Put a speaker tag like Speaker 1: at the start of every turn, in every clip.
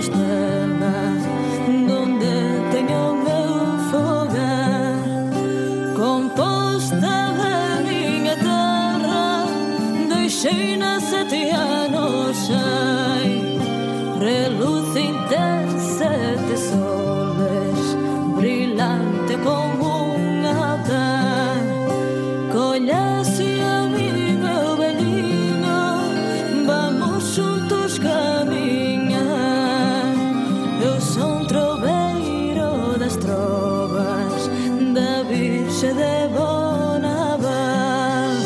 Speaker 1: Compostela, donde teño o meu fogar. Compostela, miña terra, deixei na 7 anos xai. Relucinte 7 soles, brillante como unha tar. Coñece a miña velhinha, vamos xuntos camiñar. Eu son troveiro das trovas da Virxe de Bonavá.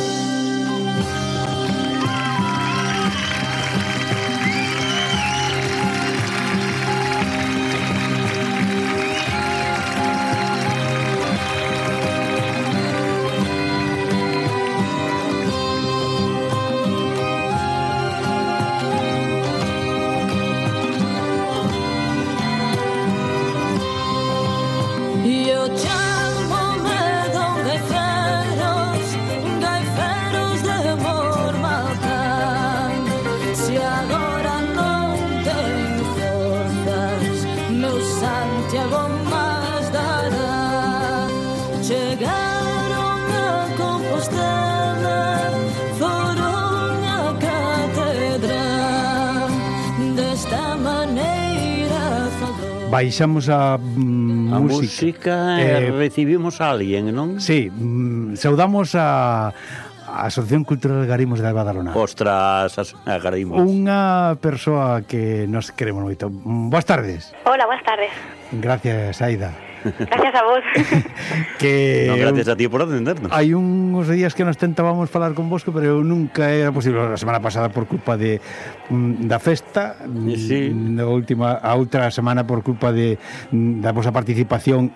Speaker 1: Eu chamo-me Don Gaiferos de amor maltán. Se agora non teño forzas, meu Santiago máis dará. Chegaron a Compostela, foron a catedral. Desta maneira falou.
Speaker 2: Baixamos a
Speaker 3: música recibimos a alguén, non?
Speaker 2: Sí, saudamos a Asociación Cultural Agarimos de Badalona.
Speaker 3: Ostras, Agarimos.
Speaker 2: Unha persoa que nos queremos moito. Boas tardes.
Speaker 4: Hola, buenas tardes.
Speaker 2: Gracias, Aida.
Speaker 4: Gracias a vos.
Speaker 2: Que
Speaker 3: No, gracias a ti por atendernos.
Speaker 2: hai uns días que nos tentábamos falar con vosco, pero nunca era posible. A semana pasada por culpa de da festa,
Speaker 3: Sí.
Speaker 2: a outra semana por culpa da vosa participación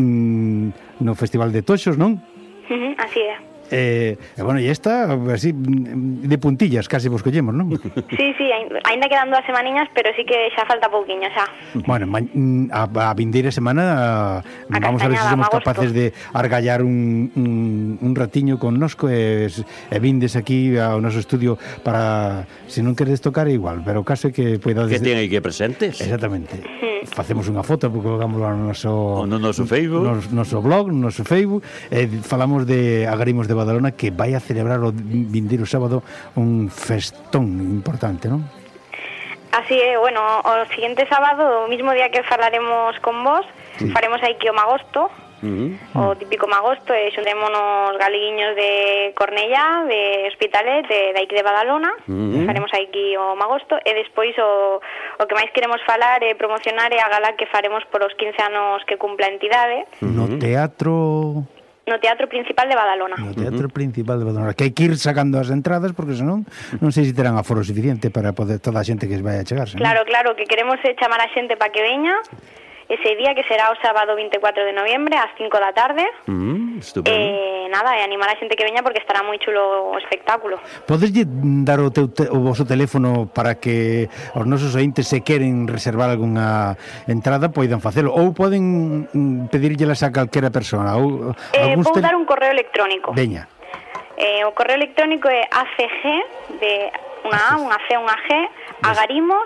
Speaker 2: no Festival de Toxos, non?
Speaker 4: Así é.
Speaker 2: Bueno, e esta, así, de puntillas, casi vos collemos, non?
Speaker 4: Sí, ainda quedan 2 semaniñas, pero sí que xa falta pouquiño, xa.
Speaker 2: Bueno, a vindeira semana vamos a ver se somos capaces de argallar un ratiño connosco e vindes aquí ao noso estudio para, se non queredes tocar igual, pero caso é que poidades...
Speaker 3: Que ten aí que presentes.
Speaker 2: Exactamente. Facemos unha foto, porque colgamos no noso
Speaker 3: Facebook,
Speaker 2: no noso blog, no noso Facebook, falamos de Agarimos de Badalona, que vai a celebrar o vindeiro sábado un festón importante, non?
Speaker 4: Así é, bueno, o seguinte sábado, o mismo día que falaremos con vos, faremos aí que o magosto, o típico magosto, e xuntémonos galeguiños de Cornellá, de Hospitalet, de aquí de Badalona, faremos aí que o magosto, e despois o que máis queremos falar e promocionar é a gala que faremos por os 15 anos que cumpla a entidade.
Speaker 2: No Teatro
Speaker 4: Principal de Badalona.
Speaker 2: No Teatro Principal de Badalona, que hai que ir sacando as entradas, porque senón non sei se terán aforo suficiente para poder toda a xente que vai a chegarse.
Speaker 4: Claro, que queremos chamar a xente para que veña ese día, que será o sábado 24 de noviembre ás 5 da tarde.
Speaker 3: Estupendo.
Speaker 4: Nada, e animar a xente que veña porque estará moi chulo o espectáculo.
Speaker 2: Podeslle dar o voso teléfono para que os nosos ointes, se queren reservar algunha entrada, poidan facelo, ou poden pedirllelas a calquera persona, ou
Speaker 4: vou dar un correo electrónico.
Speaker 2: Veña.
Speaker 4: O correo electrónico é acg, de unha A, unha C, unha G, agarimos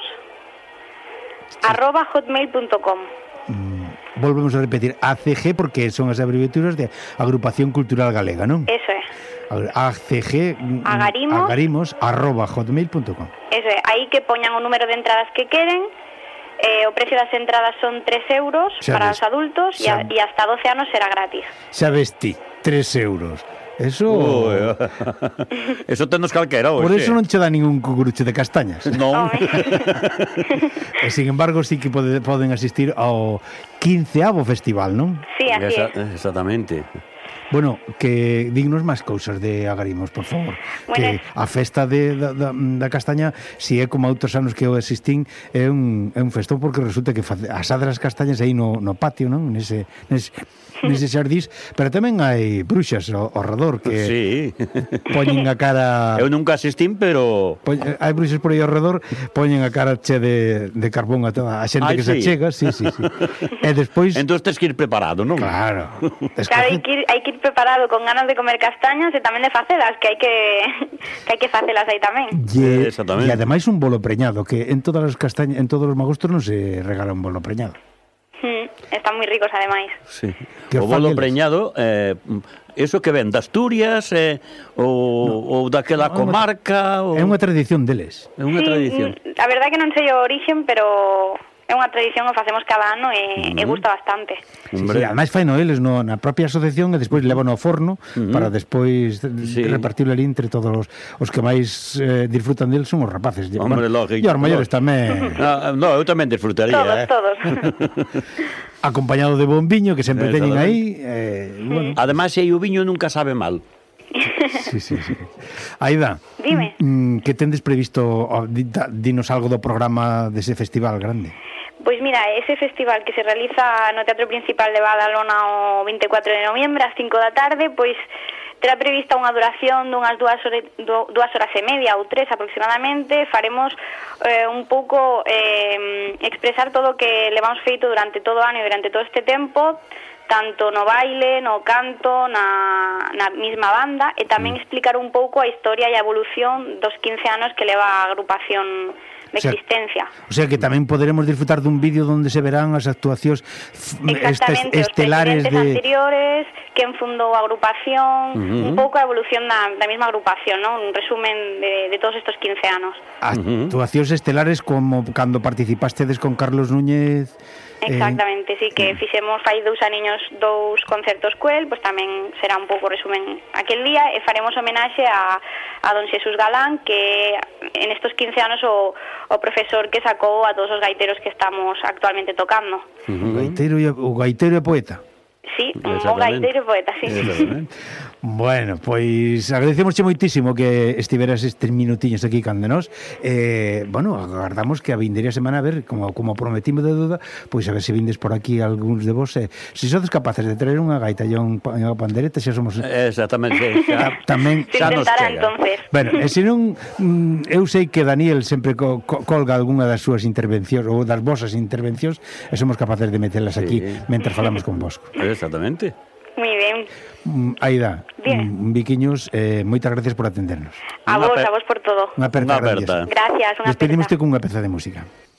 Speaker 4: @hotmail.com.
Speaker 2: Volvemos a repetir, ACG, porque son as abreviaturas de Agrupación Cultural Galega, non?
Speaker 4: Eso é.
Speaker 2: ACG, agarimos @hotmail.com.
Speaker 4: Eso é, aí que poñan o número de entradas que queren. O precio das entradas son 3 euros para os adultos e hasta 12 anos será gratis.
Speaker 2: Xa vesti, 3 euros. Eso...
Speaker 3: Eso tenos calquera hoxe.
Speaker 2: Por eso non che dá ningún cucurucho de castañas.
Speaker 3: Non.
Speaker 2: E, sin embargo, sí que poden asistir ao 15º festival, non?
Speaker 4: Sí, así é.
Speaker 3: Exactamente.
Speaker 2: Bueno, que dignos máis cousas de Agarimos, por favor.
Speaker 4: Bueno,
Speaker 2: que a festa da castaña, si é como outros anos que eu asistín, é un festón, porque resulta que asada as castañas aí no patio, non? Nese xardís, pero tamén hai bruxas ao redor que poñen a cara...
Speaker 3: Eu nunca asistín, pero...
Speaker 2: Hai bruxas por aí ao redor, poñen a cara che de carbón a toda a xente que se achega, sí. E despois...
Speaker 3: Entón tens que ir preparado, non?
Speaker 2: Claro.
Speaker 4: Claro, hai que ir preparado con ganas de comer castañas e tamén de facelas, que hai que facelas aí tamén.
Speaker 3: Exactamente.
Speaker 2: E ademais un bolo preñado, que en todas as castañas, en todos os magostos non se regala un bolo preñado.
Speaker 4: Están moi ricos, ademais.
Speaker 3: Sí.
Speaker 2: Que
Speaker 3: O bolo
Speaker 2: fan eles?
Speaker 3: preñado, eso que ven de Asturias, ou daquela comarca, ou...
Speaker 2: É unha tradición deles.
Speaker 3: É unha tradición.
Speaker 4: A verdade que non sei o origen, pero é unha tradición que facemos cada ano e gusta bastante.
Speaker 2: Sí, ademais faino eles na propia asociación e despois levan ao forno para despois repartirlo ali entre todos os que máis disfrutan del son os rapaces.
Speaker 3: Hombre, lógico.
Speaker 2: E os maiores tamén.
Speaker 3: No, eu tamén disfrutaría,
Speaker 4: Todos.
Speaker 2: Acompañado de bombiño que sempre teñen aí. Bueno.
Speaker 3: Ademais, se hai o viño nunca sabe mal.
Speaker 2: Sí. Aida,
Speaker 4: Dime.
Speaker 2: Que tendes previsto? Dinos algo do programa dese festival grande.
Speaker 4: Pois mira, ese festival que se realiza no Teatro Principal de Badalona o 24 de novembro ás 5 da tarde, pois terá prevista unha duración dunhas 2 horas e media ou 3 aproximadamente. Faremos un pouco expresar todo o que levamos feito durante todo o ano e durante todo este tempo, tanto no baile, no canto, na mesma banda, e tamén explicar un pouco a historia e a evolución dos 15 anos que leva a agrupación de existencia.
Speaker 2: O sea que tamén poderemos disfrutar dun vídeo onde se verán as actuacións
Speaker 4: exactamente,
Speaker 2: estelares
Speaker 4: os presidentes anteriores, quen fundou a agrupación, un pouco a evolución da mesma agrupación, ¿no? Un resumen de todos estos 15 anos.
Speaker 2: Actuacións estelares como cando participastedes con Carlos Núñez.
Speaker 4: Exactamente, sí, que fixemos fai 2 aniños 2 concertos coel, pois tamén será un pouco resumen aquel día, e faremos homenaxe a don Xesús Galán, que en estos 15 anos o profesor que sacou a todos os gaiteros que estamos actualmente tocando.
Speaker 2: O gaiteiro e poeta.
Speaker 4: Sí, un bon gaiteiro e poeta, sí.
Speaker 2: Bueno, pois agradecemosche moitísimo que estiveras estes minutiños aquí cande nós. Bueno, agardamos que a vindeira semana, a ver, como prometimos de duda, pois a ver se vindes por aquí algúns de vos. Se sodes capaces de traer unha gaita e unha pandereta, xa somos...
Speaker 3: Exactamente.
Speaker 2: Tamén
Speaker 3: xa nos chega.
Speaker 4: Entonces.
Speaker 2: Bueno, e se non, eu sei que Daniel sempre colga algunha das súas intervencións ou das vosas intervencións e somos capaces de metelas aquí mentre falamos con vos.
Speaker 3: Exactamente.
Speaker 4: Moi ben.
Speaker 2: Aida, Viquiños, moitas gracias por atendernos.
Speaker 4: A vos por todo.
Speaker 2: Unha aperta.
Speaker 3: Unha aperta.
Speaker 4: Gracias, unha aperta.
Speaker 2: Despedimos con unha peza de música.